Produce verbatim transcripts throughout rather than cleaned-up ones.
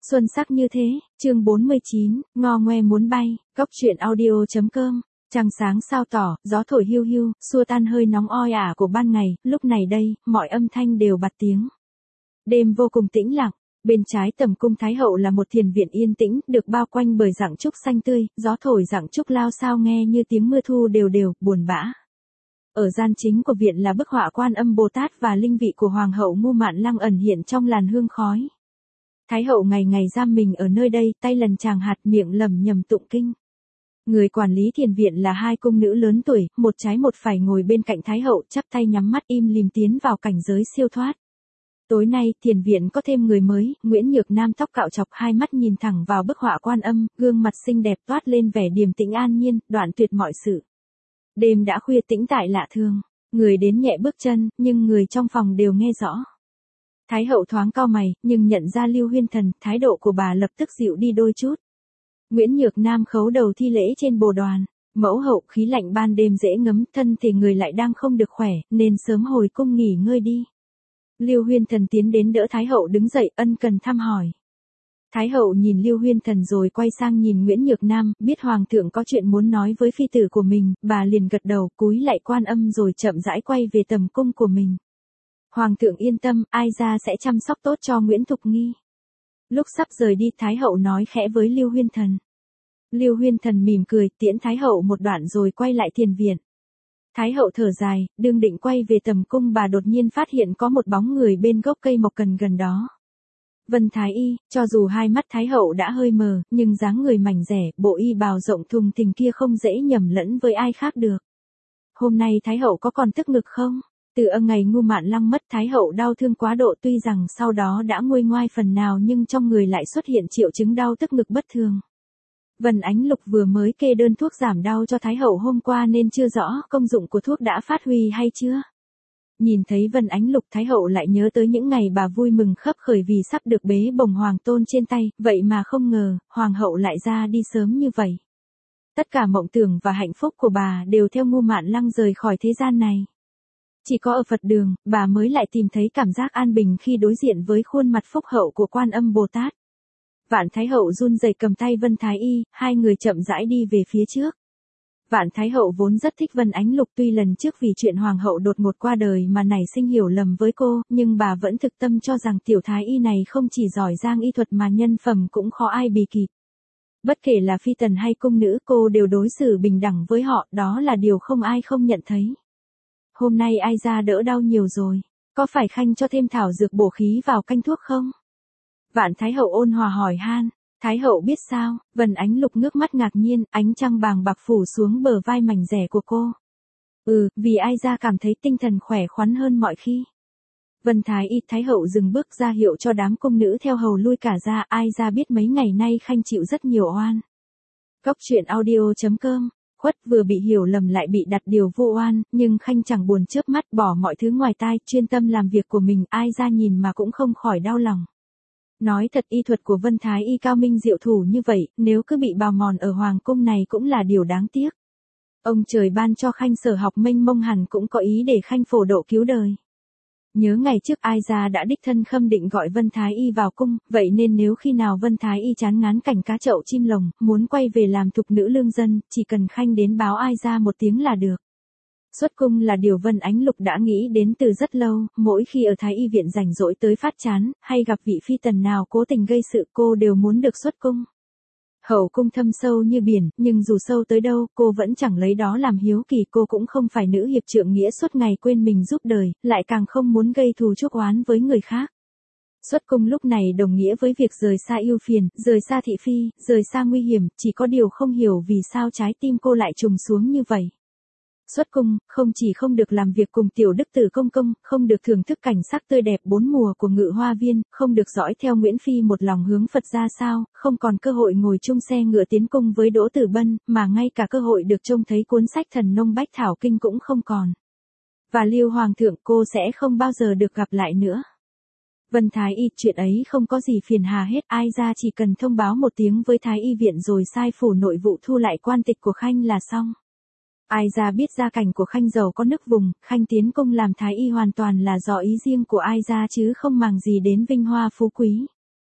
Xuân sắc như thế, chương bốn mươi chín, ngo ngoe muốn bay, góc truyện audio.com. Trăng sáng sao tỏ, gió thổi hiu hiu, xua tan hơi nóng oi ả của ban ngày, lúc này đây, mọi âm thanh đều bạt tiếng. Đêm vô cùng tĩnh lặng, bên trái tầm cung Thái hậu là một thiền viện yên tĩnh, được bao quanh bởi rặng trúc xanh tươi, gió thổi rặng trúc lao sao nghe như tiếng mưa thu đều đều, buồn bã. Ở gian chính của viện là bức họa Quan Âm Bồ Tát và linh vị của Hoàng hậu Ngu Mạn Lăng ẩn hiện trong làn hương khói. Thái hậu ngày ngày giam mình ở nơi đây, tay lần tràng hạt miệng lẩm nhẩm tụng kinh. Người quản lý thiền viện là hai cung nữ lớn tuổi, một trái một phải ngồi bên cạnh Thái hậu, chắp tay nhắm mắt im lìm tiến vào cảnh giới siêu thoát. Tối nay, thiền viện có thêm người mới, Nguyễn Nhược Nam tóc cạo chọc, hai mắt nhìn thẳng vào bức họa Quan Âm, gương mặt xinh đẹp toát lên vẻ điềm tĩnh an nhiên, đoạn tuyệt mọi sự. Đêm đã khuya tĩnh tại lạ thường, người đến nhẹ bước chân, nhưng người trong phòng đều nghe rõ. Thái hậu thoáng cau mày, nhưng nhận ra Lưu Huyên Thần, thái độ của bà lập tức dịu đi đôi chút. Nguyễn Nhược Nam khấu đầu thi lễ trên bồ đoàn. Mẫu hậu, khí lạnh ban đêm dễ ngấm, thân thì người lại đang không được khỏe, nên sớm hồi cung nghỉ ngơi đi. Lưu Huyên Thần tiến đến đỡ Thái hậu đứng dậy, ân cần thăm hỏi. Thái hậu nhìn Lưu Huyên Thần rồi quay sang nhìn Nguyễn Nhược Nam, biết hoàng thượng có chuyện muốn nói với phi tử của mình, bà liền gật đầu, cúi lạy Quan Âm rồi chậm rãi quay về tầm cung của mình. Hoàng thượng yên tâm, ai ra sẽ chăm sóc tốt cho Nguyễn Thục Nghi. Lúc sắp rời đi, Thái hậu nói khẽ với Lưu Huyên Thần. Lưu Huyên Thần mỉm cười, tiễn Thái hậu một đoạn rồi quay lại thiền viện. Thái hậu thở dài, đương định quay về tầm cung, bà đột nhiên phát hiện có một bóng người bên gốc cây mộc cần gần đó. Vân Thái y, cho dù hai mắt Thái hậu đã hơi mờ, nhưng dáng người mảnh dẻ, bộ y bào rộng thùng thình kia không dễ nhầm lẫn với ai khác được. Hôm nay Thái hậu có còn tức ngực không? Từ ở ngày Ngu Mạn Lăng mất, Thái hậu đau thương quá độ, tuy rằng sau đó đã nguôi ngoai phần nào nhưng trong người lại xuất hiện triệu chứng đau tức ngực bất thường. Vân Ánh Lục vừa mới kê đơn thuốc giảm đau cho Thái hậu hôm qua nên chưa rõ công dụng của thuốc đã phát huy hay chưa. Nhìn thấy Vân Ánh Lục, Thái hậu lại nhớ tới những ngày bà vui mừng khấp khởi vì sắp được bế bồng hoàng tôn trên tay, vậy mà không ngờ, hoàng hậu lại ra đi sớm như vậy. Tất cả mộng tưởng và hạnh phúc của bà đều theo Ngu Mạn Lăng rời khỏi thế gian này. Chỉ có ở Phật đường, bà mới lại tìm thấy cảm giác an bình khi đối diện với khuôn mặt phúc hậu của Quan Âm Bồ Tát. Vạn Thái hậu run rẩy cầm tay Vân Thái y, hai người chậm rãi đi về phía trước. Vạn Thái hậu vốn rất thích Vân Ánh Lục, tuy lần trước vì chuyện hoàng hậu đột ngột qua đời mà nảy sinh hiểu lầm với cô, nhưng bà vẫn thực tâm cho rằng tiểu thái y này không chỉ giỏi giang y thuật mà nhân phẩm cũng khó ai bì kịp. Bất kể là phi tần hay cung nữ, cô đều đối xử bình đẳng với họ, đó là điều không ai không nhận thấy. Hôm nay ai ra đỡ đau nhiều rồi, có phải khanh cho thêm thảo dược bổ khí vào canh thuốc không? Vạn Thái hậu ôn hòa hỏi han. Thái hậu biết sao? Vân Ánh Lục ngước mắt ngạc nhiên, ánh trăng bàng bạc phủ xuống bờ vai mảnh rẻ của cô. Ừ, vì ai ra cảm thấy tinh thần khỏe khoắn hơn mọi khi. Vân Thái y, Thái hậu dừng bước ra hiệu cho đám cung nữ theo hầu lui cả ra, ai ra biết mấy ngày nay khanh chịu rất nhiều oan. Góc truyện audio.com. Khuất vừa bị hiểu lầm lại bị đặt điều vô oan, nhưng khanh chẳng buồn chớp mắt, bỏ mọi thứ ngoài tai, chuyên tâm làm việc của mình, ai ra nhìn mà cũng không khỏi đau lòng. Nói thật, y thuật của Vân Thái y cao minh diệu thủ như vậy, nếu cứ bị bào mòn ở hoàng cung này cũng là điều đáng tiếc. Ông trời ban cho khanh sở học mênh mông hẳn cũng có ý để khanh phổ độ cứu đời. Nhớ ngày trước ai ra đã đích thân khâm định gọi Vân Thái y vào cung, vậy nên nếu khi nào Vân Thái y chán ngán cảnh cá chậu chim lồng, muốn quay về làm thục nữ lương dân, chỉ cần khanh đến báo ai ra một tiếng là được. Xuất cung là điều Vân Ánh Lục đã nghĩ đến từ rất lâu, mỗi khi ở Thái y viện rảnh rỗi tới phát chán, hay gặp vị phi tần nào cố tình gây sự, cô đều muốn được xuất cung. Hậu cung thâm sâu như biển, nhưng dù sâu tới đâu, cô vẫn chẳng lấy đó làm hiếu kỳ, cô cũng không phải nữ hiệp trượng nghĩa suốt ngày quên mình giúp đời, lại càng không muốn gây thù chuốc oán với người khác. Xuất cung lúc này đồng nghĩa với việc rời xa ưu phiền, rời xa thị phi, rời xa nguy hiểm, chỉ có điều không hiểu vì sao trái tim cô lại trùng xuống như vậy. Xuất cung, không chỉ không được làm việc cùng tiểu đức tử công công, không được thưởng thức cảnh sắc tươi đẹp bốn mùa của Ngự Hoa Viên, không được dõi theo Nguyễn Phi một lòng hướng Phật ra sao, không còn cơ hội ngồi chung xe ngựa tiến cung với Đỗ Tử Bân, mà ngay cả cơ hội được trông thấy cuốn sách Thần Nông Bách Thảo Kinh cũng không còn. Và Lưu Hoàng thượng, cô sẽ không bao giờ được gặp lại nữa. Vân Thái y, chuyện ấy không có gì phiền hà hết, ai ra chỉ cần thông báo một tiếng với Thái y viện rồi sai phủ nội vụ thu lại quan tịch của khanh là xong. Ai ra biết gia cảnh của khanh giàu có nức vùng, khanh tiến cung làm thái y hoàn toàn là do ý riêng của ai ra chứ không màng gì đến vinh hoa phú quý.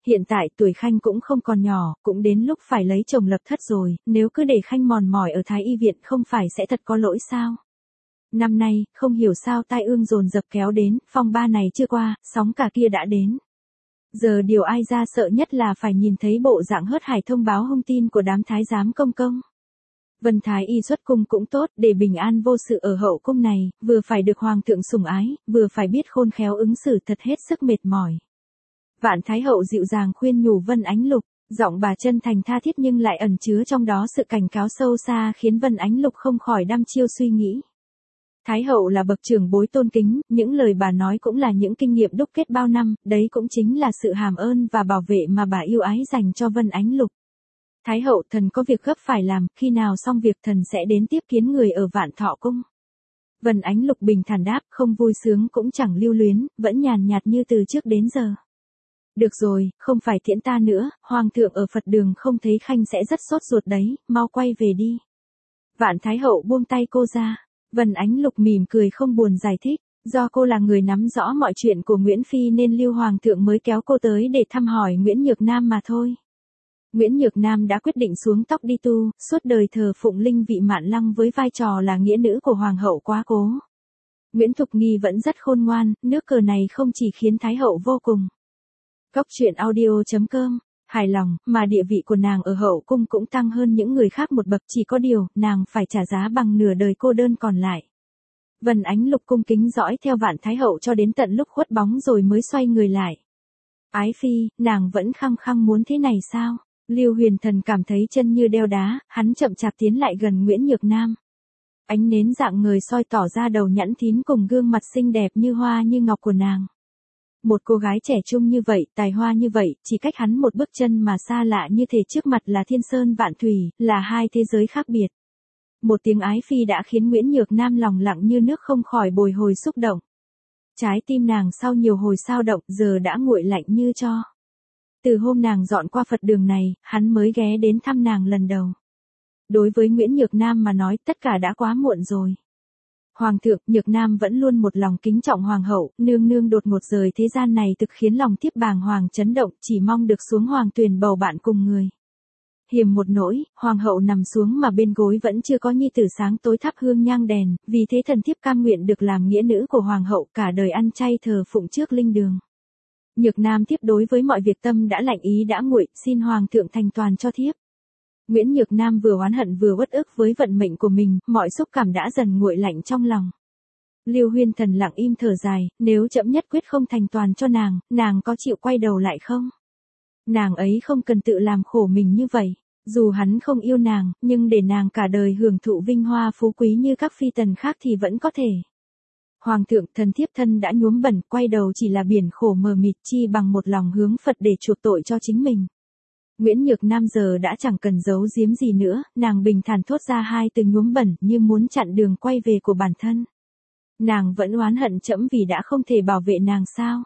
Hiện tại tuổi Khanh cũng không còn nhỏ, cũng đến lúc phải lấy chồng lập thất rồi, nếu cứ để Khanh mòn mỏi ở Thái Y viện không phải sẽ thật có lỗi sao? Năm nay, không hiểu sao tai ương dồn dập kéo đến, phong ba này chưa qua, sóng cả kia đã đến. Giờ điều ai ra sợ nhất là phải nhìn thấy bộ dạng hớt hải thông báo hung tin của đám thái giám công công. Vân Thái Y xuất cung cũng tốt, để bình an vô sự ở hậu cung này, vừa phải được hoàng thượng sủng ái, vừa phải biết khôn khéo ứng xử thật hết sức mệt mỏi. Vạn Thái Hậu dịu dàng khuyên nhủ Vân Ánh Lục, giọng bà chân thành tha thiết nhưng lại ẩn chứa trong đó sự cảnh cáo sâu xa khiến Vân Ánh Lục không khỏi đăm chiêu suy nghĩ. Thái Hậu là bậc trưởng bối tôn kính, những lời bà nói cũng là những kinh nghiệm đúc kết bao năm, đấy cũng chính là sự hàm ơn và bảo vệ mà bà yêu ái dành cho Vân Ánh Lục. Thái Hậu, thần có việc gấp phải làm, khi nào xong việc thần sẽ đến tiếp kiến người ở Vạn Thọ Cung. Vân Ánh Lục bình thản đáp, không vui sướng cũng chẳng lưu luyến, vẫn nhàn nhạt như từ trước đến giờ. Được rồi, không phải tiễn ta nữa, Hoàng thượng ở Phật đường không thấy Khanh sẽ rất sốt ruột đấy, mau quay về đi. Vạn Thái Hậu buông tay cô ra. Vân Ánh Lục mỉm cười không buồn giải thích, do cô là người nắm rõ mọi chuyện của Nguyễn Phi nên Lưu Hoàng thượng mới kéo cô tới để thăm hỏi Nguyễn Nhược Nam mà thôi. Nguyễn Nhược Nam đã quyết định xuống tóc đi tu, suốt đời thờ phụng linh vị Mạn Lăng với vai trò là nghĩa nữ của Hoàng hậu quá cố. Nguyễn Thục Nghi vẫn rất khôn ngoan, nước cờ này không chỉ khiến Thái Hậu vô cùng. Góc truyện audio chấm com, hài lòng, mà địa vị của nàng ở hậu cung cũng tăng hơn những người khác một bậc, chỉ có điều, nàng phải trả giá bằng nửa đời cô đơn còn lại. Vân Ánh Lục cung kính dõi theo Vạn Thái Hậu cho đến tận lúc khuất bóng rồi mới xoay người lại. Ái phi, nàng vẫn khăng khăng muốn thế này sao? Lưu Huyền Thần cảm thấy chân như đeo đá, hắn chậm chạp tiến lại gần Nguyễn Nhược Nam. Ánh nến dạng người soi tỏ ra đầu nhẵn thín cùng gương mặt xinh đẹp như hoa như ngọc của nàng. Một cô gái trẻ trung như vậy, tài hoa như vậy, chỉ cách hắn một bước chân mà xa lạ như thể trước mặt là thiên sơn vạn thủy, là hai thế giới khác biệt. Một tiếng ái phi đã khiến Nguyễn Nhược Nam lòng lặng như nước không khỏi bồi hồi xúc động. Trái tim nàng sau nhiều hồi sao động giờ đã nguội lạnh như tro. Từ hôm nàng dọn qua Phật đường này, hắn mới ghé đến thăm nàng lần đầu. Đối với Nguyễn Nhược Nam mà nói tất cả đã quá muộn rồi. Hoàng thượng, Nhược Nam vẫn luôn một lòng kính trọng Hoàng hậu, nương nương đột ngột rời thế gian này thực khiến lòng thiếp bàng hoàng chấn động, chỉ mong được xuống hoàng tuyền bầu bạn cùng người. Hiềm một nỗi, Hoàng hậu nằm xuống mà bên gối vẫn chưa có nhi tử sáng tối thắp hương nhang đèn, vì thế thần thiếp cam nguyện được làm nghĩa nữ của Hoàng hậu cả đời ăn chay thờ phụng trước linh đường. Nhược Nam thiếp đối với mọi việc tâm đã lạnh ý đã nguội, xin Hoàng thượng thành toàn cho thiếp. Nguyễn Nhược Nam vừa oán hận vừa uất ức với vận mệnh của mình, mọi xúc cảm đã dần nguội lạnh trong lòng. Lưu Huyên Thần lặng im thở dài, nếu chậm nhất quyết không thành toàn cho nàng, nàng có chịu quay đầu lại không? Nàng ấy không cần tự làm khổ mình như vậy, dù hắn không yêu nàng, nhưng để nàng cả đời hưởng thụ vinh hoa phú quý như các phi tần khác thì vẫn có thể. Hoàng thượng, thần thiếp thân đã nhuốm bẩn, quay đầu chỉ là biển khổ mờ mịt, chi bằng một lòng hướng Phật để chuộc tội cho chính mình. Nguyễn Nhược Nam giờ đã chẳng cần giấu giếm gì nữa, nàng bình thản thốt ra hai từ nhuốm bẩn như muốn chặn đường quay về của bản thân. Nàng vẫn oán hận trẫm vì đã không thể bảo vệ nàng sao?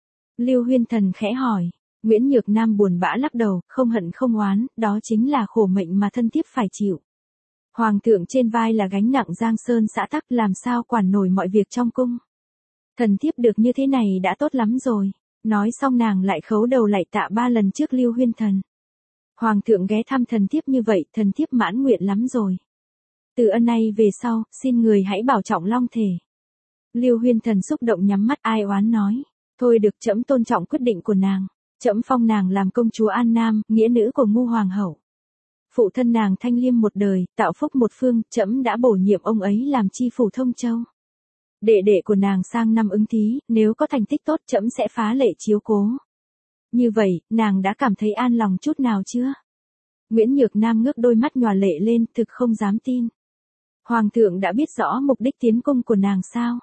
Lưu Huyên Thần khẽ hỏi. Nguyễn Nhược Nam buồn bã lắc đầu, không hận không oán, đó chính là khổ mệnh mà thân thiếp phải chịu. Hoàng thượng trên vai là gánh nặng giang sơn xã tắc, làm sao quản nổi mọi việc trong cung. Thần thiếp được như thế này đã tốt lắm rồi. Nói xong nàng lại khấu đầu lạy tạ ba lần trước Lưu Huyên Thần. Hoàng thượng ghé thăm thần thiếp như vậy, thần thiếp mãn nguyện lắm rồi. Từ ân này về sau, xin người hãy bảo trọng long thể. Lưu Huyên Thần xúc động nhắm mắt ai oán nói. Thôi được, trẫm tôn trọng quyết định của nàng. Trẫm phong nàng làm công chúa An Nam, nghĩa nữ của Ngu Hoàng hậu. Phụ thân nàng thanh liêm một đời, tạo phúc một phương, trẫm đã bổ nhiệm ông ấy làm chi phủ Thông Châu. Đệ đệ của nàng sang năm ứng thí, nếu có thành tích tốt trẫm sẽ phá lệ chiếu cố. Như vậy, nàng đã cảm thấy an lòng chút nào chưa? Nguyễn Nhược Nam ngước đôi mắt nhòa lệ lên, thực không dám tin. Hoàng thượng đã biết rõ mục đích tiến cung của nàng sao?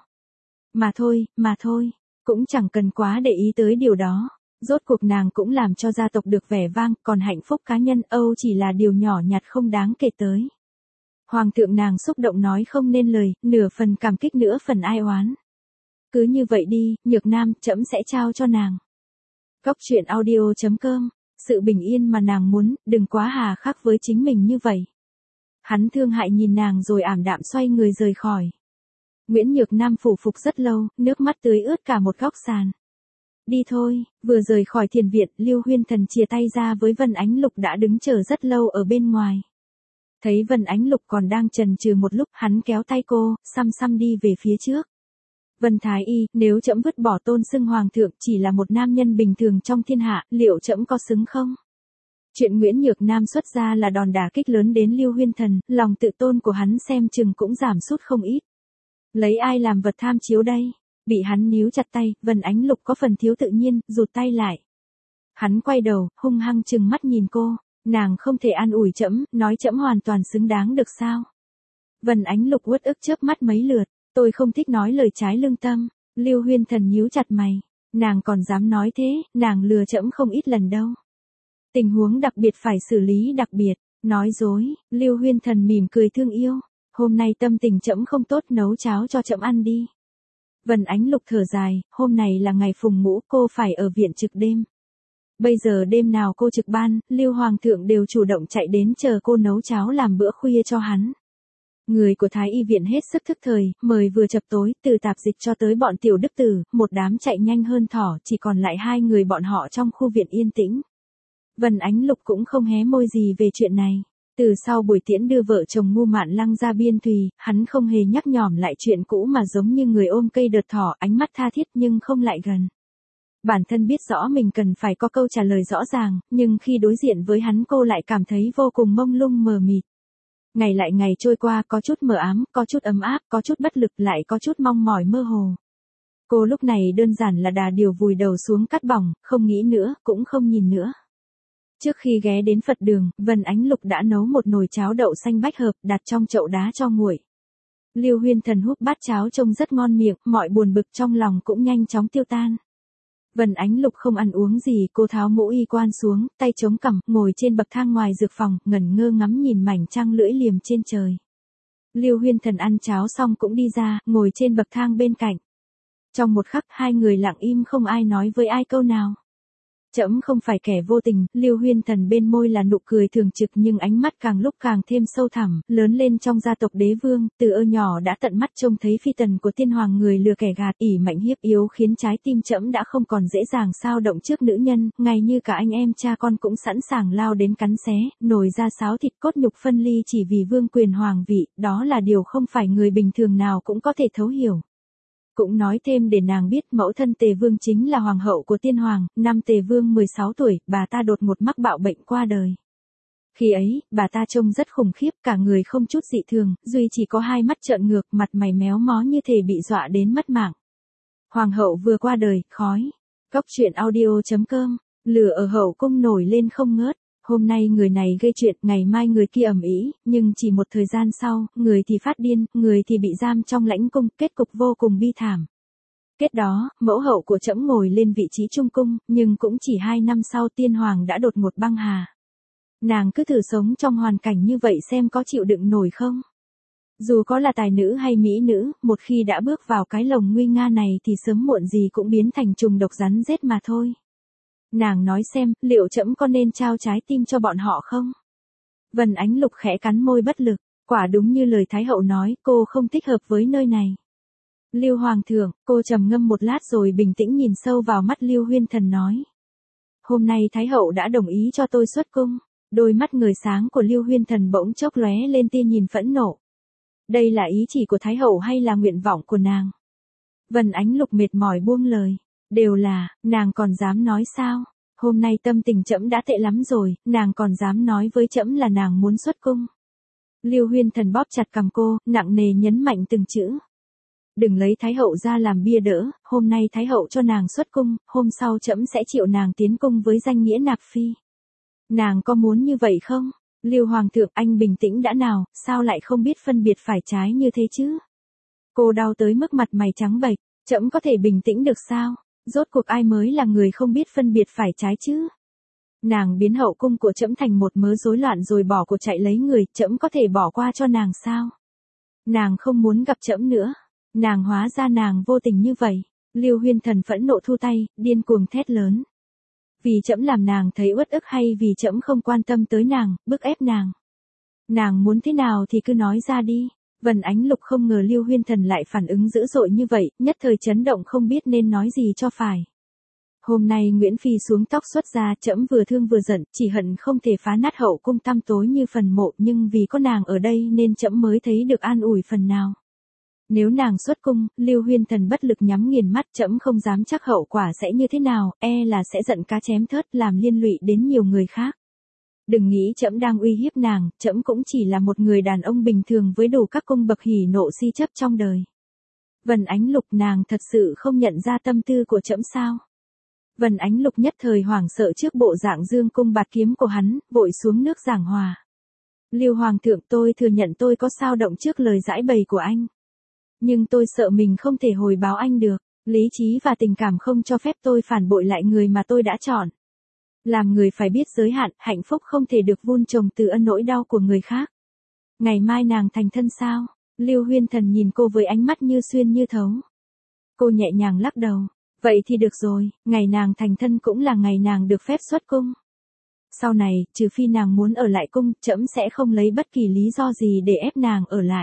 Mà thôi, mà thôi, cũng chẳng cần quá để ý tới điều đó. Rốt cuộc nàng cũng làm cho gia tộc được vẻ vang, còn hạnh phúc cá nhân Âu chỉ là điều nhỏ nhặt không đáng kể tới. Hoàng thượng nàng xúc động nói không nên lời, nửa phần cảm kích nữa phần ai oán. Cứ như vậy đi, Nhược Nam, trẫm sẽ trao cho nàng. Góc truyện audio chấm com, sự bình yên mà nàng muốn, đừng quá hà khắc với chính mình như vậy. Hắn thương hại nhìn nàng rồi ảm đạm xoay người rời khỏi. Nguyễn Nhược Nam phủ phục rất lâu, nước mắt tưới ướt cả một góc sàn. đi thôi, vừa rời khỏi thiền viện, Lưu Huyên Thần chia tay ra với Vân Ánh Lục đã đứng chờ rất lâu ở bên ngoài. Thấy Vân Ánh Lục còn đang chần chừ một lúc, hắn kéo tay cô, xăm xăm đi về phía trước. Vân Thái Y, nếu trẫm vứt bỏ tôn xưng hoàng thượng, chỉ là một nam nhân bình thường trong thiên hạ, liệu trẫm có xứng không? Chuyện Nguyễn Nhược Nam xuất ra là đòn đả kích lớn đến Lưu Huyên Thần, lòng tự tôn của hắn xem chừng cũng giảm sút không ít. Lấy ai làm vật tham chiếu đây? Bị hắn níu chặt tay, Vân Ánh Lục có phần thiếu tự nhiên, rụt tay lại. Hắn quay đầu, hung hăng trừng mắt nhìn cô, nàng không thể an ủi trẫm, nói trẫm hoàn toàn xứng đáng được sao? Vân Ánh Lục uất ức chớp mắt mấy lượt, tôi không thích nói lời trái lương tâm. Lưu Huyên Thần nhíu chặt mày, nàng còn dám nói thế, nàng lừa trẫm không ít lần đâu. Tình huống đặc biệt phải xử lý đặc biệt, nói dối. Lưu Huyên Thần mỉm cười thương yêu, hôm nay tâm tình trẫm không tốt, nấu cháo cho trẫm ăn đi. Vân Ánh Lục thở dài, hôm nay là ngày phùng ngũ, cô phải ở viện trực đêm. Bây giờ đêm nào cô trực ban, Lưu Hoàng thượng đều chủ động chạy đến chờ cô nấu cháo làm bữa khuya cho hắn. Người của Thái Y viện hết sức thức thời, mời vừa chập tối, từ tạp dịch cho tới bọn tiểu đức tử, một đám chạy nhanh hơn thỏ, chỉ còn lại hai người bọn họ trong khu viện yên tĩnh. Vân Ánh Lục cũng không hé môi gì về chuyện này. Từ sau buổi tiễn đưa vợ chồng Ngu Mạn Lăng ra biên thùy, hắn không hề nhắc nhỏm lại chuyện cũ mà giống như người ôm cây đợt thỏ, ánh mắt tha thiết nhưng không lại gần. Bản thân biết rõ mình cần phải có câu trả lời rõ ràng, nhưng khi đối diện với hắn cô lại cảm thấy vô cùng mông lung mờ mịt. Ngày lại ngày trôi qua, có chút mờ ám, có chút ấm áp, có chút bất lực, lại có chút mong mỏi mơ hồ. Cô lúc này đơn giản là đà điều vùi đầu xuống cát bỏng, không nghĩ nữa, cũng không nhìn nữa. Trước khi ghé đến Phật đường, Vân Ánh Lục đã nấu một nồi cháo đậu xanh bách hợp, đặt trong chậu đá cho nguội. Lưu Huyên Thần húp bát cháo trông rất ngon miệng, mọi buồn bực trong lòng cũng nhanh chóng tiêu tan. Vân Ánh Lục không ăn uống gì, cô tháo mũ y quan xuống, tay chống cằm, ngồi trên bậc thang ngoài dược phòng, ngẩn ngơ ngắm nhìn mảnh trăng lưỡi liềm trên trời. Lưu Huyên Thần ăn cháo xong cũng đi ra, ngồi trên bậc thang bên cạnh. Trong một khắc, hai người lặng im không ai nói với ai câu nào. Trẫm không phải kẻ vô tình, Lưu Huyên Thần bên môi là nụ cười thường trực nhưng ánh mắt càng lúc càng thêm sâu thẳm, lớn lên trong gia tộc đế vương, từ ơ nhỏ đã tận mắt trông thấy phi tần của tiên hoàng người lừa kẻ gạt, ỷ mạnh hiếp yếu khiến trái tim trẫm đã không còn dễ dàng xao động trước nữ nhân, ngay như cả anh em cha con cũng sẵn sàng lao đến cắn xé, nổi ra xáo thịt cốt nhục phân ly chỉ vì vương quyền hoàng vị, đó là điều không phải người bình thường nào cũng có thể thấu hiểu. Cũng nói thêm để nàng biết mẫu thân Tề Vương chính là hoàng hậu của tiên hoàng, năm Tề Vương mười sáu tuổi, bà ta đột ngột mắc bạo bệnh qua đời. Khi ấy, bà ta trông rất khủng khiếp, cả người không chút dị thường, duy chỉ có hai mắt trợn ngược, mặt mày méo mó như thể bị dọa đến mất mạng. Hoàng hậu vừa qua đời, khói. Góc truyện audio chấm com, lửa ở hậu cung nổi lên không ngớt. Hôm nay người này gây chuyện, ngày mai người kia ầm ĩ, nhưng chỉ một thời gian sau, người thì phát điên, người thì bị giam trong lãnh cung, kết cục vô cùng bi thảm. Kết đó, mẫu hậu của trẫm ngồi lên vị trí trung cung, nhưng cũng chỉ hai năm sau tiên hoàng đã đột ngột băng hà. Nàng cứ thử sống trong hoàn cảnh như vậy xem có chịu đựng nổi không? Dù có là tài nữ hay mỹ nữ, một khi đã bước vào cái lồng nguy nga này thì sớm muộn gì cũng biến thành trùng độc rắn rết mà thôi. Nàng nói xem, liệu trẫm có nên trao trái tim cho bọn họ không? Vân Ánh Lục khẽ cắn môi bất lực, quả đúng như lời Thái hậu nói, cô không thích hợp với nơi này. Lưu Hoàng thượng, cô trầm ngâm một lát rồi bình tĩnh nhìn sâu vào mắt Lưu Huyên Thần nói. Hôm nay Thái hậu đã đồng ý cho tôi xuất cung. Đôi mắt người sáng của Lưu Huyên Thần bỗng chốc lóe lên tia nhìn phẫn nộ. Đây là ý chỉ của Thái hậu hay là nguyện vọng của nàng? Vân Ánh Lục mệt mỏi buông lời. Đều là, nàng còn dám nói sao? Hôm nay tâm tình trẫm đã tệ lắm rồi, nàng còn dám nói với trẫm là nàng muốn xuất cung. Lưu Huyên Thần bóp chặt cằm cô, nặng nề nhấn mạnh từng chữ. Đừng lấy Thái hậu ra làm bia đỡ, hôm nay Thái hậu cho nàng xuất cung, hôm sau trẫm sẽ chịu nàng tiến cung với danh nghĩa nạp phi. Nàng có muốn như vậy không? Lưu Hoàng thượng, anh bình tĩnh đã nào, sao lại không biết phân biệt phải trái như thế chứ? Cô đau tới mức mặt mày trắng bệch, trẫm có thể bình tĩnh được sao? Rốt cuộc ai mới là người không biết phân biệt phải trái chứ? Nàng biến hậu cung của trẫm thành một mớ rối loạn rồi bỏ cuộc chạy lấy người, trẫm có thể bỏ qua cho nàng sao? Nàng không muốn gặp trẫm nữa. Nàng hóa ra nàng vô tình như vậy. Lưu Huyên Thần phẫn nộ thu tay, điên cuồng thét lớn. Vì trẫm làm nàng thấy uất ức hay vì trẫm không quan tâm tới nàng, bức ép nàng? Nàng muốn thế nào thì cứ nói ra đi. Vân Ánh Lục không ngờ Lưu Huyên Thần lại phản ứng dữ dội như vậy, nhất thời chấn động không biết nên nói gì cho phải. Hôm nay Nguyễn Phi xuống tóc xuất ra, trẫm vừa thương vừa giận, chỉ hận không thể phá nát hậu cung tăm tối như phần mộ, nhưng vì có nàng ở đây nên trẫm mới thấy được an ủi phần nào. Nếu nàng xuất cung, Lưu Huyên Thần bất lực nhắm nghiền mắt, trẫm không dám chắc hậu quả sẽ như thế nào, e là sẽ giận cá chém thớt, làm liên lụy đến nhiều người khác. Đừng nghĩ trẫm đang uy hiếp nàng, trẫm cũng chỉ là một người đàn ông bình thường với đủ các cung bậc hỉ nộ si chấp trong đời. Vân Ánh Lục, nàng thật sự không nhận ra tâm tư của trẫm sao? Vân Ánh Lục nhất thời hoảng sợ trước bộ dạng dương cung bạt kiếm của hắn, vội xuống nước giảng hòa. Lưu Hoàng thượng, tôi thừa nhận tôi có sao động trước lời giải bày của anh. Nhưng tôi sợ mình không thể hồi báo anh được, lý trí và tình cảm không cho phép tôi phản bội lại người mà tôi đã chọn. Làm người phải biết giới hạn, hạnh phúc không thể được vun trồng từ ân nỗi đau của người khác. Ngày mai nàng thành thân sao? Lưu Huyên Thần nhìn cô với ánh mắt như xuyên như thấu. Cô nhẹ nhàng lắc đầu. Vậy thì được rồi, ngày nàng thành thân cũng là ngày nàng được phép xuất cung. Sau này, trừ phi nàng muốn ở lại cung, trẫm sẽ không lấy bất kỳ lý do gì để ép nàng ở lại.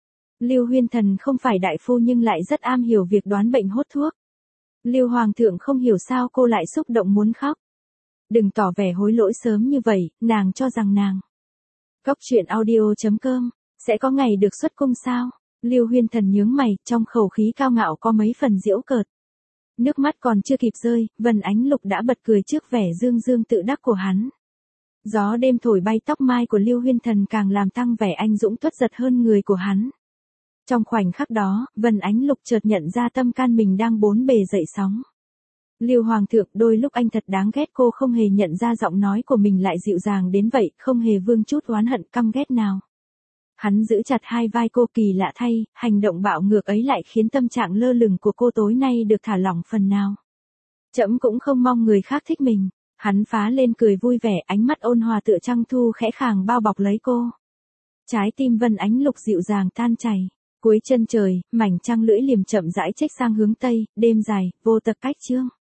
Lưu Huyên Thần không phải đại phu nhưng lại rất am hiểu việc đoán bệnh hốt thuốc. Lưu Hoàng thượng không hiểu sao cô lại xúc động muốn khóc. Đừng tỏ vẻ hối lỗi sớm như vậy, nàng cho rằng nàng. Cóc truyện audio chấm com, sẽ có ngày được xuất cung sao? Lưu Huyên Thần nhướng mày, trong khẩu khí cao ngạo có mấy phần giễu cợt. Nước mắt còn chưa kịp rơi, Vân Ánh Lục đã bật cười trước vẻ dương dương tự đắc của hắn. Gió đêm thổi bay tóc mai của Lưu Huyên Thần càng làm tăng vẻ anh dũng tuất giật hơn người của hắn. Trong khoảnh khắc đó, Vân Ánh Lục chợt nhận ra tâm can mình đang bốn bề dậy sóng. Lưu Hoàng thượng, đôi lúc anh thật đáng ghét, cô không hề nhận ra giọng nói của mình lại dịu dàng đến vậy, không hề vương chút oán hận căm ghét nào. Hắn giữ chặt hai vai cô, kỳ lạ thay, hành động bạo ngược ấy lại khiến tâm trạng lơ lửng của cô tối nay được thả lỏng phần nào. Trẫm cũng không mong người khác thích mình. Hắn phá lên cười vui vẻ, ánh mắt ôn hòa tựa trăng thu khẽ khàng bao bọc lấy cô. Trái tim Vân Ánh Lục dịu dàng tan chảy. Cuối chân trời, mảnh trăng lưỡi liềm chậm rãi chếch sang hướng tây, đêm dài, vô tật cách chương.